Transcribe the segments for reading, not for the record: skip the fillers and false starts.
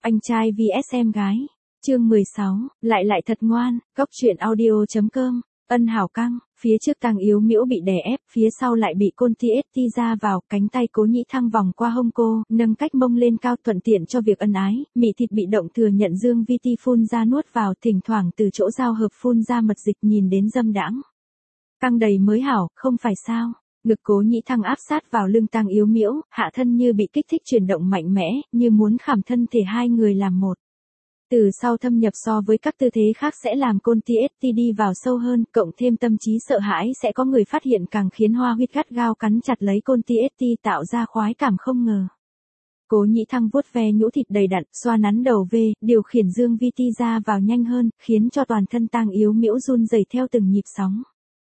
Anh trai vs em gái. Chương 16, lại thật ngoan, góc truyện audio.com. Ân Hảo căng, phía trước Tang Yếu Miễu bị đè ép, phía sau lại bị Côn TST ra vào, cánh tay Cố Nhĩ Thăng vòng qua hông cô, nâng cách mông lên cao thuận tiện cho việc ân ái, mị thịt bị động thừa nhận Dương Vi Ti phun ra nuốt vào, thỉnh thoảng từ chỗ giao hợp phun ra mật dịch nhìn đến dâm đãng. Căng đầy mới hảo, không phải sao? Ngực Cố Nhĩ Thăng áp sát vào lưng Tang Yếu Miễu, hạ thân như bị kích thích chuyển động mạnh mẽ, như muốn khảm thân thể hai người làm một. Từ sau thâm nhập so với các tư thế khác sẽ làm Côn TST đi vào sâu hơn, cộng thêm tâm trí sợ hãi sẽ có người phát hiện càng khiến Hoa Huyết gắt gao cắn chặt lấy Côn TST tạo ra khoái cảm không ngờ. Cố Nhĩ Thăng vuốt ve nhũ thịt đầy đặn, xoa nắn đầu về, điều khiển Dương Vi Ti ra vào nhanh hơn, khiến cho toàn thân Tang Yếu Miễu run rẩy theo từng nhịp sóng.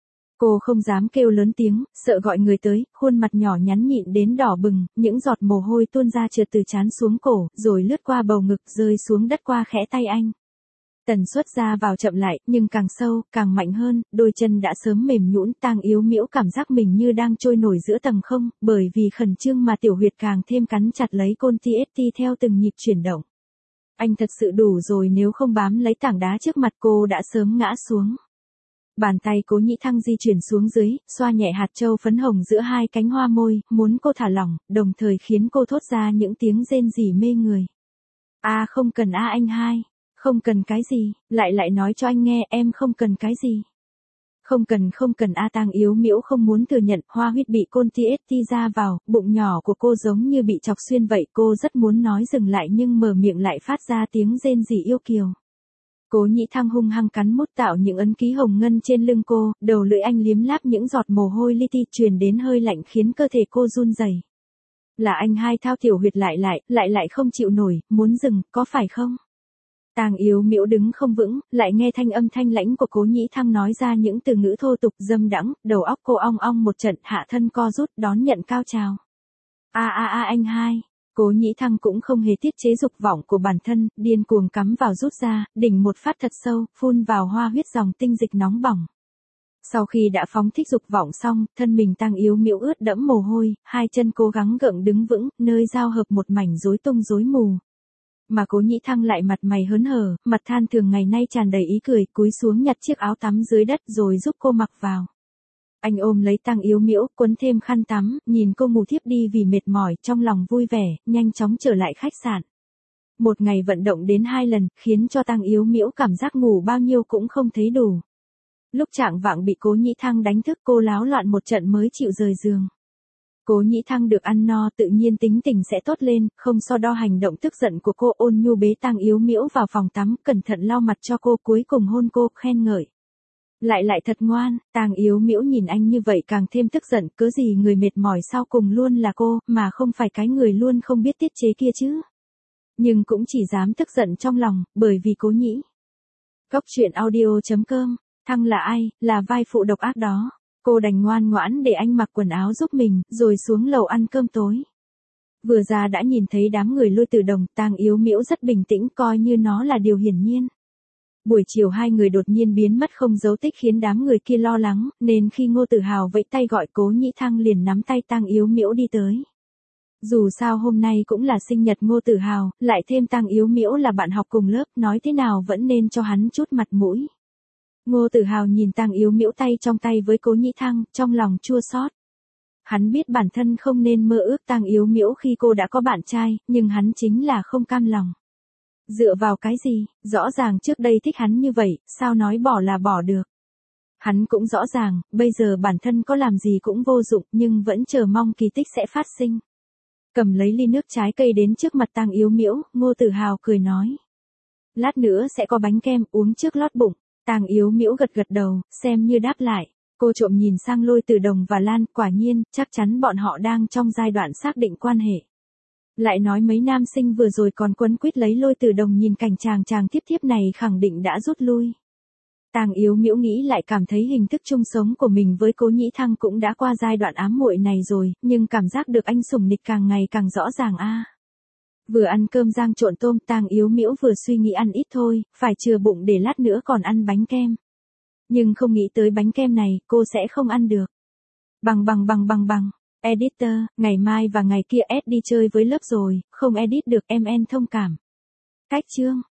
Cô không dám kêu lớn tiếng, sợ gọi người tới, khuôn mặt nhỏ nhắn nhịn đến đỏ bừng, những giọt mồ hôi tuôn ra trượt từ trán xuống cổ, rồi lướt qua bầu ngực rơi xuống đất qua khẽ tay anh. Tần suất ra vào chậm lại, nhưng càng sâu, càng mạnh hơn, đôi chân đã sớm mềm nhũn, Tang Yếu Miễu cảm giác mình như đang trôi nổi giữa tầng không, bởi vì khẩn trương mà tiểu huyệt càng thêm cắn chặt lấy Côn TST theo từng nhịp chuyển động. Anh thật sự đủ rồi, nếu không bám lấy tảng đá trước mặt cô đã sớm ngã xuống. Bàn tay Cố Nhĩ Thăng di chuyển xuống dưới, xoa nhẹ hạt châu phấn hồng giữa hai cánh hoa môi, muốn cô thả lỏng, đồng thời khiến cô thốt ra những tiếng rên rỉ mê người. Không cần anh hai. Không cần cái gì, lại nói cho anh nghe, em không cần cái gì. Không cần Tang Yếu Miễu không muốn thừa nhận, Hoa Huyết bị Côn TST ra vào, bụng nhỏ của cô giống như bị chọc xuyên vậy, cô rất muốn nói dừng lại nhưng mở miệng lại phát ra tiếng rên rỉ yêu kiều. Cố Nhĩ Thăng hung hăng cắn mút tạo những ấn ký hồng ngân trên lưng cô, đầu lưỡi anh liếm láp những giọt mồ hôi li ti truyền đến hơi lạnh khiến cơ thể cô run rẩy. Là anh hai thao tiểu huyệt lại không chịu nổi, muốn dừng, có phải không? Tang Yếu Miễu đứng không vững, lại nghe thanh âm thanh lãnh của Cố Nhĩ Thăng nói ra những từ ngữ thô tục dâm đãng, đầu óc cô ong ong một trận, hạ thân co rút đón nhận cao trào. Anh hai. Cố Nhĩ Thăng cũng không hề tiết chế dục vọng của bản thân, điên cuồng cắm vào rút ra, đỉnh một phát thật sâu, phun vào Hoa Huyết dòng tinh dịch nóng bỏng. Sau khi đã phóng thích dục vọng xong, thân mình Tang Yếu Miễu ướt đẫm mồ hôi, hai chân cố gắng gượng đứng vững, nơi giao hợp một mảnh rối tung rối mù. Mà Cố Nhĩ Thăng lại mặt mày hớn hở, mặt than thường ngày nay tràn đầy ý cười, cúi xuống nhặt chiếc áo tắm dưới đất rồi giúp cô mặc vào. Anh ôm lấy Tang Yếu Miễu, quấn thêm khăn tắm, nhìn cô ngủ thiếp đi vì mệt mỏi, trong lòng vui vẻ, nhanh chóng trở lại khách sạn. Một ngày vận động đến 2 lần, khiến cho Tang Yếu Miễu cảm giác ngủ bao nhiêu cũng không thấy đủ. Lúc chạng vạng bị Cố Nhĩ Thăng đánh thức, cô láo loạn một trận mới chịu rời giường. Cố Nhĩ Thăng được ăn no tự nhiên tính tình sẽ tốt lên, không so đo hành động tức giận của cô, ôn nhu bế Tang Yếu Miễu vào phòng tắm, cẩn thận lau mặt cho cô, cuối cùng hôn cô, khen ngợi. Lại thật ngoan. Tang Yếu Miễu nhìn anh như vậy càng thêm tức giận, cớ gì người mệt mỏi sau cùng luôn là cô, mà không phải cái người luôn không biết tiết chế kia chứ. Nhưng cũng chỉ dám tức giận trong lòng, bởi vì Cố Nhĩ. Góc truyện audio.com, Thăng là ai, là vai phụ độc ác đó. Cô đành ngoan ngoãn để anh mặc quần áo giúp mình, rồi xuống lầu ăn cơm tối. Vừa ra đã nhìn thấy đám người lui từ đồng, Tang Yếu Miễu rất bình tĩnh, coi như nó là điều hiển nhiên. Buổi chiều hai người đột nhiên biến mất không dấu tích khiến đám người kia lo lắng, nên khi Ngô Tử Hào vẫy tay gọi Cố Nhĩ Thăng liền nắm tay Tang Yếu Miễu đi tới. Dù sao hôm nay cũng là sinh nhật Ngô Tử Hào, lại thêm Tang Yếu Miễu là bạn học cùng lớp, nói thế nào vẫn nên cho hắn chút mặt mũi. Ngô Tử Hào nhìn Tang Yếu Miễu tay trong tay với Cố Nhĩ Thăng, trong lòng chua xót. Hắn biết bản thân không nên mơ ước Tang Yếu Miễu khi cô đã có bạn trai, nhưng hắn chính là không cam lòng. Dựa vào cái gì, rõ ràng trước đây thích hắn như vậy, sao nói bỏ là bỏ được. Hắn cũng rõ ràng, bây giờ bản thân có làm gì cũng vô dụng, nhưng vẫn chờ mong kỳ tích sẽ phát sinh. Cầm lấy ly nước trái cây đến trước mặt Tang Yếu Miễu, Ngô Tử Hào cười nói. Lát nữa sẽ có bánh kem, uống trước lót bụng. Tang Yếu Miễu gật đầu, xem như đáp lại. Cô trộm nhìn sang Lôi Từ Đồng và Lan, quả nhiên, chắc chắn bọn họ đang trong giai đoạn xác định quan hệ. Lại nói mấy nam sinh vừa rồi còn quấn quýt lấy Lôi Từ Đồng, nhìn cảnh chàng thiếp này khẳng định đã rút lui. Tang Yếu Miễu nghĩ lại cảm thấy hình thức chung sống của mình với Cố Nhĩ Thăng cũng đã qua giai đoạn ám muội này rồi, nhưng cảm giác được anh sủng nịch càng ngày càng rõ ràng Vừa ăn cơm rang trộn tôm, Tang Yếu Miễu vừa suy nghĩ ăn ít thôi, phải chừa bụng để lát nữa còn ăn bánh kem. Nhưng không nghĩ tới bánh kem này, cô sẽ không ăn được. Bằng. Editor, ngày mai và ngày kia Ed đi chơi với lớp rồi, không edit được, em thông cảm. Cách chương